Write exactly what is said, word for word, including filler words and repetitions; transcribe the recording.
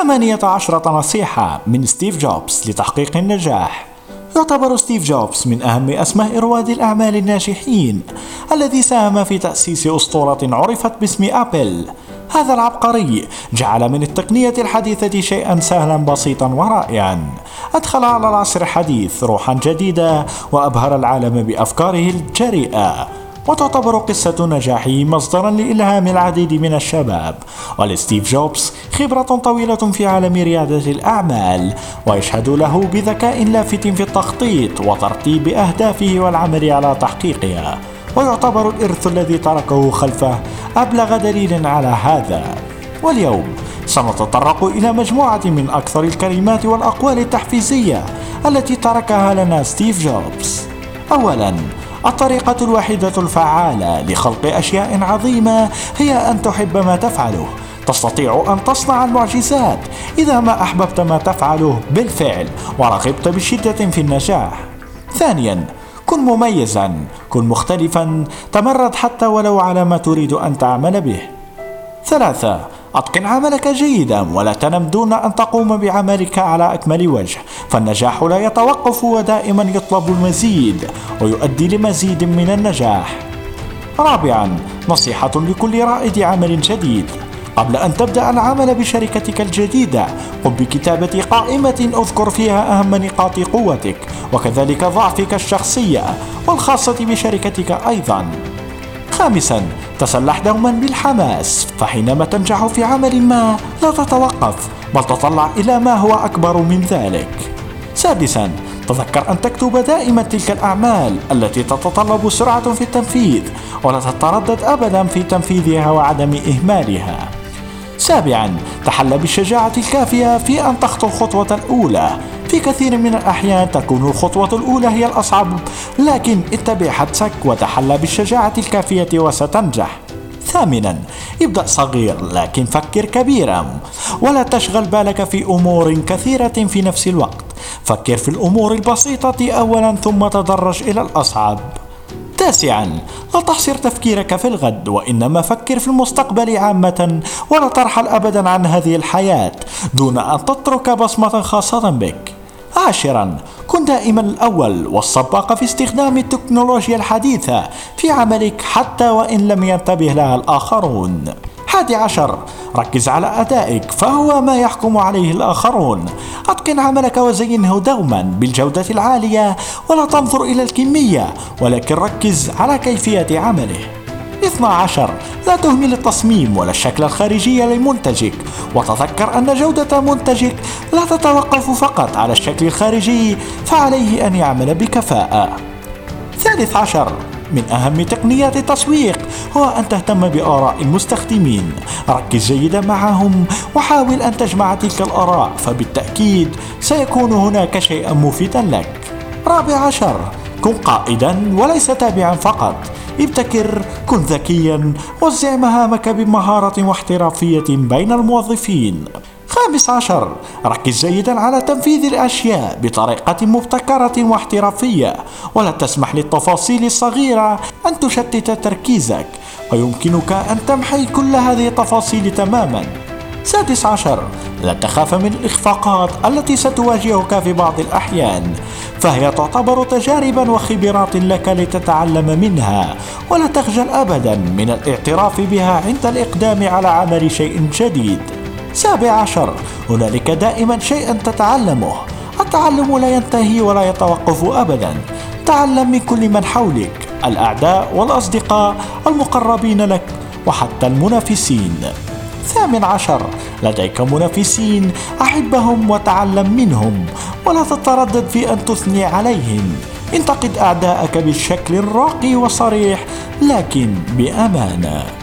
ثمانية عشرة نصيحة من ستيف جوبز لتحقيق النجاح. يعتبر ستيف جوبز من أهم أسماء رواد الأعمال الناجحين، الذي ساهم في تأسيس أسطورة عرفت باسم أبل. هذا العبقري جعل من التقنية الحديثة شيئا سهلا بسيطا ورائعا، أدخل على العصر الحديث روحا جديدة وأبهر العالم بأفكاره الجريئة. وتعتبر قصة نجاحه مصدرا لإلهام العديد من الشباب. ولستيف جوبز خبرة طويلة في عالم ريادة الأعمال، ويشهد له بذكاء لافت في التخطيط وترتيب أهدافه والعمل على تحقيقها، ويعتبر الإرث الذي تركه خلفه أبلغ دليل على هذا. واليوم سنتطرق إلى مجموعة من أكثر الكلمات والأقوال التحفيزية التي تركها لنا ستيف جوبز. أولاً، الطريقة الوحيدة الفعالة لخلق أشياء عظيمة هي أن تحب ما تفعله. تستطيع أن تصنع المعجزات إذا ما أحببت ما تفعله بالفعل ورغبت بشدة في النجاح. ثانياً، كن مميزاً، كن مختلفاً، تمرد حتى ولو على ما تريد أن تعمل به. ثلاثة، أتقن عملك جيدا ولا تنم دون أن تقوم بعملك على أكمل وجه، فالنجاح لا يتوقف ودائما يطلب المزيد ويؤدي لمزيد من النجاح. رابعا، نصيحة لكل رائد عمل جديد: قبل أن تبدأ العمل بشركتك الجديدة قم بكتابة قائمة أذكر فيها أهم نقاط قوتك وكذلك ضعفك الشخصية والخاصة بشركتك أيضا. خامسا، تسلح دوما بالحماس، فحينما تنجح في عمل ما لا تتوقف بل تطلع إلى ما هو أكبر من ذلك. سادسا، تذكر أن تكتب دائما تلك الأعمال التي تتطلب سرعة في التنفيذ ولا تتردد أبدا في تنفيذها وعدم إهمالها. سابعا، تحلى بالشجاعة الكافية في أن تخطو الخطوة الأولى. في كثير من الأحيان تكون الخطوة الأولى هي الأصعب، لكن اتبع حدسك وتحلى بالشجاعة الكافية وستنجح. ثامنا، ابدأ صغير لكن فكر كبيرا، ولا تشغل بالك في أمور كثيرة في نفس الوقت. فكر في الأمور البسيطة أولا ثم تدرج إلى الأصعب. تاسعا، لا تحصر تفكيرك في الغد وإنما فكر في المستقبل عامة، ولا ترحل أبدا عن هذه الحياة دون أن تترك بصمة خاصة بك. عاشرا، كن دائما الأول والسباق في استخدام التكنولوجيا الحديثة في عملك حتى وإن لم ينتبه لها الآخرون. حادي عشر، ركز على أدائك فهو ما يحكم عليه الآخرون. أتقن عملك وزينه دوما بالجودة العالية ولا تنظر إلى الكمية ولكن ركز على كيفية عمله. اثنا عشر، لا تهمل التصميم ولا الشكل الخارجي لمنتجك، وتذكر أن جودة منتجك لا تتوقف فقط على الشكل الخارجي، فعليه أن يعمل بكفاءة. ثالث عشر، من أهم تقنيات التسويق هو أن تهتم بآراء المستخدمين. ركز جيدا معهم وحاول أن تجمع تلك الآراء، فبالتأكيد سيكون هناك شيئا مفيدا لك. رابع عشر، كن قائدا وليس تابعا فقط. ابتكر، كن ذكيا، وزع مهامك بمهارة واحترافية بين الموظفين. خامس عشر، ركز جيدا على تنفيذ الأشياء بطريقة مبتكرة واحترافية، ولا تسمح للتفاصيل الصغيرة أن تشتت تركيزك، ويمكنك أن تمحي كل هذه التفاصيل تماما. سادس عشر، لا تخاف من الإخفاقات التي ستواجهك في بعض الأحيان، فهي تعتبر تجاربا وخبرات لك لتتعلم منها، ولا تخجل أبدا من الاعتراف بها عند الإقدام على عمل شيء جديد. سابع عشر، هنالك دائما شيئا تتعلمه. التعلم لا ينتهي ولا يتوقف أبدا. تعلم من كل من حولك، الأعداء والأصدقاء المقربين لك وحتى المنافسين. ثامن عشر، لديك منافسين، أحبهم وتعلم منهم ولا تتردد في أن تثني عليهم. انتقد أعداءك بشكل راقي وصريح لكن بأمانة.